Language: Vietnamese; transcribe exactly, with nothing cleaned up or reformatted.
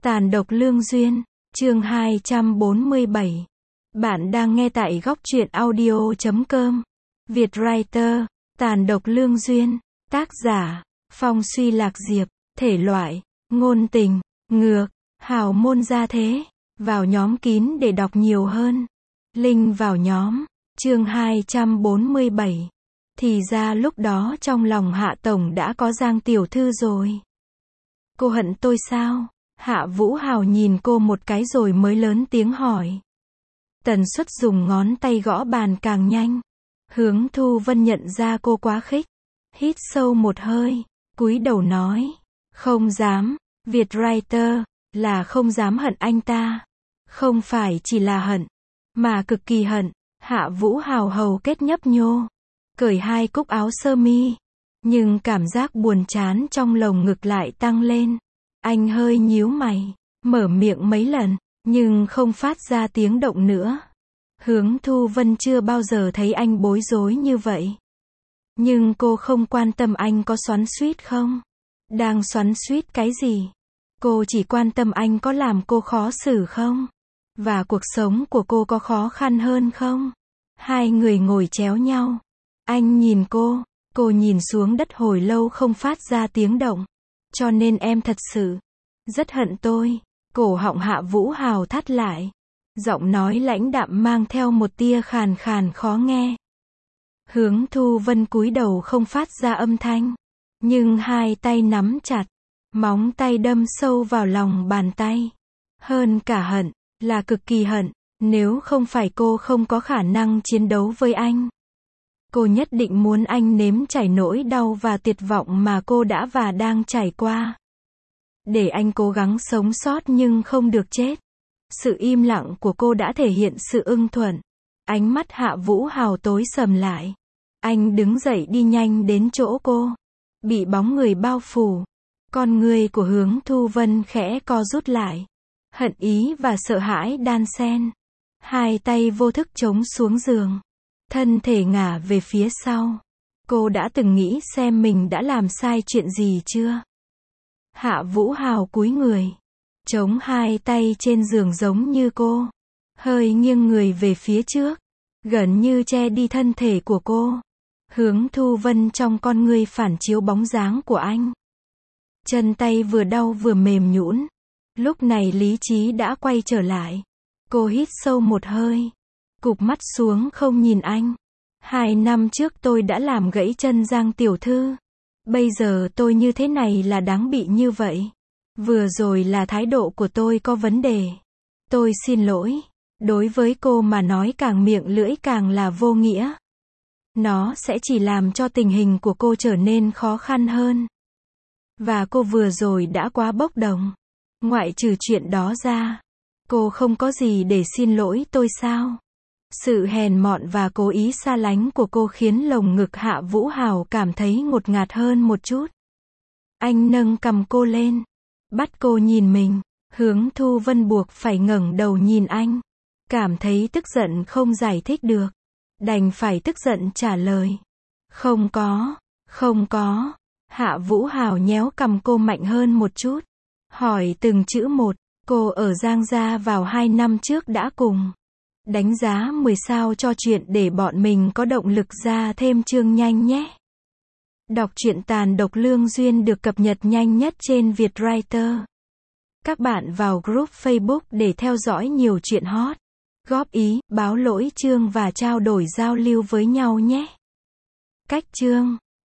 Tàn độc lương duyên, chương hai trăm bốn mươi bảy. Bạn đang nghe tại góc truyện audio chấm com. Vietwriter, Tàn độc lương duyên, tác giả, Phong Suy Lạc Diệp, thể loại, ngôn tình, ngược, hào môn gia thế. Vào nhóm kín để đọc nhiều hơn. Link vào nhóm, chương hai trăm bốn mươi bảy. Thì ra lúc đó trong lòng Hạ Tổng đã có Giang tiểu thư rồi. Cô hận tôi sao? Hạ Vũ Hào nhìn cô một cái rồi mới lớn tiếng hỏi. Tần suất dùng ngón tay gõ bàn càng nhanh. Hướng Thu Vân nhận ra cô quá khích. Hít sâu một hơi, cúi đầu nói. Không dám, Vietwriter, là không dám hận anh ta. Không phải chỉ là hận, mà cực kỳ hận. Hạ Vũ Hào hầu kết nhấp nhô. Cởi hai cúc áo sơ mi. Nhưng cảm giác buồn chán trong lồng ngực lại tăng lên. Anh hơi nhíu mày, mở miệng mấy lần, nhưng không phát ra tiếng động nữa. Hướng Thu Vân chưa bao giờ thấy anh bối rối như vậy. Nhưng cô không quan tâm anh có xoắn xuýt không. Đang xoắn xuýt cái gì? Cô chỉ quan tâm anh có làm cô khó xử không? Và cuộc sống của cô có khó khăn hơn không? Hai người ngồi chéo nhau. Anh nhìn cô, cô nhìn xuống đất hồi lâu không phát ra tiếng động. Cho nên em thật sự rất hận tôi. Cổ họng Hạ Vũ Hào thắt lại. Giọng nói lãnh đạm mang theo một tia khàn khàn khó nghe. Hướng Thu Vân cúi đầu không phát ra âm thanh. Nhưng hai tay nắm chặt. Móng tay đâm sâu vào lòng bàn tay. Hơn cả hận, là cực kỳ hận. Nếu không phải cô không có khả năng chiến đấu với anh. Cô nhất định muốn anh nếm trải nỗi đau và tuyệt vọng mà cô đã và đang trải qua. Để anh cố gắng sống sót nhưng không được chết. Sự im lặng của cô đã thể hiện sự ưng thuận. Ánh mắt Hạ Vũ Hào tối sầm lại. Anh đứng dậy đi nhanh đến chỗ cô. Bị bóng người bao phủ. Con người của Hướng Thu Vân khẽ co rút lại. Hận ý và sợ hãi đan xen. Hai tay vô thức chống xuống giường. Thân thể ngả về phía sau. Cô đã từng nghĩ xem mình đã làm sai chuyện gì chưa? Hạ Vũ Hào cúi người. Chống hai tay trên giường giống như cô. Hơi nghiêng người về phía trước. Gần như che đi thân thể của cô. Hướng Thu Vân trong con ngươi phản chiếu bóng dáng của anh. Chân tay vừa đau vừa mềm nhũn. Lúc này lý trí đã quay trở lại. Cô hít sâu một hơi. Cụp mắt xuống không nhìn anh. Hai năm trước tôi đã làm gãy chân Giang tiểu thư. Bây giờ tôi như thế này là đáng bị như vậy. Vừa rồi là thái độ của tôi có vấn đề. Tôi xin lỗi. Đối với cô mà nói càng miệng lưỡi càng là vô nghĩa. Nó sẽ chỉ làm cho tình hình của cô trở nên khó khăn hơn. Và cô vừa rồi đã quá bốc đồng. Ngoại trừ chuyện đó ra, cô không có gì để xin lỗi tôi sao? Sự hèn mọn và cố ý xa lánh của cô khiến lồng ngực Hạ Vũ Hào cảm thấy ngột ngạt hơn một chút. Anh nâng cằm cô lên, bắt cô nhìn mình. Hướng Thu Vân buộc phải ngẩng đầu nhìn anh. Cảm thấy tức giận không giải thích được. Đành phải tức giận trả lời. Không có, không có. Hạ Vũ Hào nhéo cằm cô mạnh hơn một chút. Hỏi từng chữ một. Cô ở Giang gia vào hai năm trước đã cùng. Đánh giá mười sao cho chuyện để bọn mình có động lực ra thêm chương nhanh nhé. Đọc truyện Tàn độc lương duyên được cập nhật nhanh nhất trên Vietwriter. Các bạn vào group Facebook để theo dõi nhiều chuyện hot. Góp ý, báo lỗi chương và trao đổi giao lưu với nhau nhé. Cách chương